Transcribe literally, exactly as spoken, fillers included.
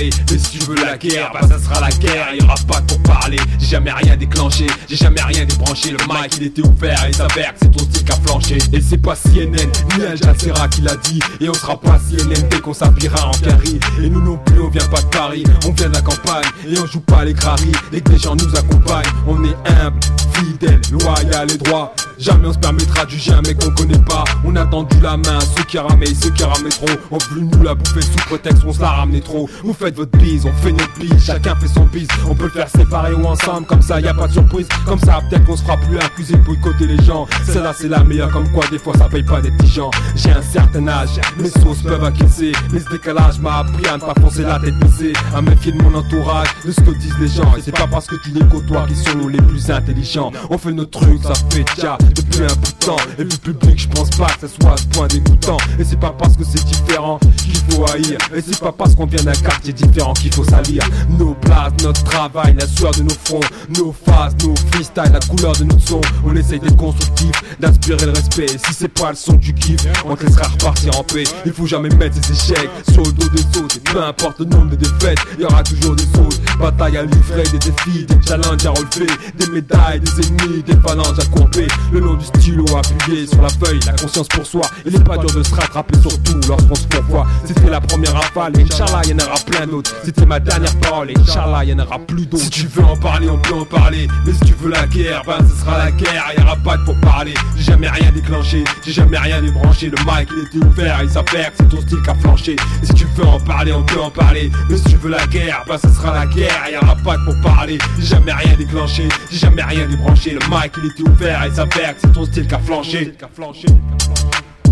parler. Mais si tu veux la guerre, bah ça sera la guerre, y'aura pas de pour parler. J'ai jamais rien déclenché, j'ai jamais rien débranché. Le mic il était ouvert et il s'avère que c'est ton style qui a flanché. Et c'est pas C N N ni Al Jazeera qui l'a dit. Et on sera pas C N N dès qu'on s'habillera en carry. Et nous non plus on vient pas de Paris, on vient de la campagne. Et on joue pas les graries, et que les gens nous accompagnent. On est humble, fidèle, loyal et droit. Jamais on se permettra de juger un mec qu'on connaît pas. On a tendu la main à ceux qui ramaient et ceux qui ramaient trop. On voulu nous la bouffer sous prétexte qu'on se la ramenait trop. Vous faites votre bise, on fait notre bise, chacun fait son bise. On peut le faire séparer ou ensemble, comme ça y a pas de surprise. Comme ça peut-être qu'on se fera plus accuser de boycotter les gens. Celle-là c'est la meilleure, comme quoi des fois ça paye pas des petits gens. J'ai un certain âge, mes sauces peuvent acquiescer. Mais ce décalage m'a appris à ne pas foncer la tête baissée, à méfier de mon entourage, de ce que disent les gens. Et c'est pas parce que tu les côtoies qu'ils sont nous les plus intelligents. On fait nos trucs, ça fait déjà depuis un bout de temps. Et le public je pense pas que ça soit à ce point dégoûtant. Et c'est pas parce que c'est différent qu'il faut haïr. Et c'est pas parce qu'on vient d'un quartier différent qu'il faut salir. Nos places, notre travail, la sueur de nos fronts, nos faces, nos freestyles, la couleur de notre son. On essaye d'être constructif, d'inspirer le respect. Et si c'est pas le son que tu kiffes, on te laissera repartir en paix. Il faut jamais mettre ses échecs sur le dos des autres. Et peu importe le nombre de défaites, il y aura toujours des autres. Bataille à livrer, des défis, des challenges à relever, des médailles, des ennemis, des phalanges à courber. Le long du stylo appuyé sur la feuille, la conscience pour soi. Il n'est pas dur de se rattraper, surtout lorsqu'on se pourvoit. C'était la première rafale, et Inch'Allah y'en aura plein d'autres. C'était ma dernière parole, et Inch'Allah y'en aura plus d'autres. Si tu veux en parler, on peut en parler. Mais si tu veux la guerre, ben ce sera la guerre, y'aura pas de pour parler. J'ai jamais rien déclenché, j'ai jamais rien débranché. Le mic il était ouvert, il s'avère que c'est ton style qui a flanché. Et si tu veux en parler, on peut en parler. Mais si tu veux la guerre, ben ce sera la guerre, y'aura pas de pour parler. J'ai jamais rien déclenché, j'ai jamais rien débranché. Le mic il était ouvert, il s'avère que c'est ton style qui a flanché.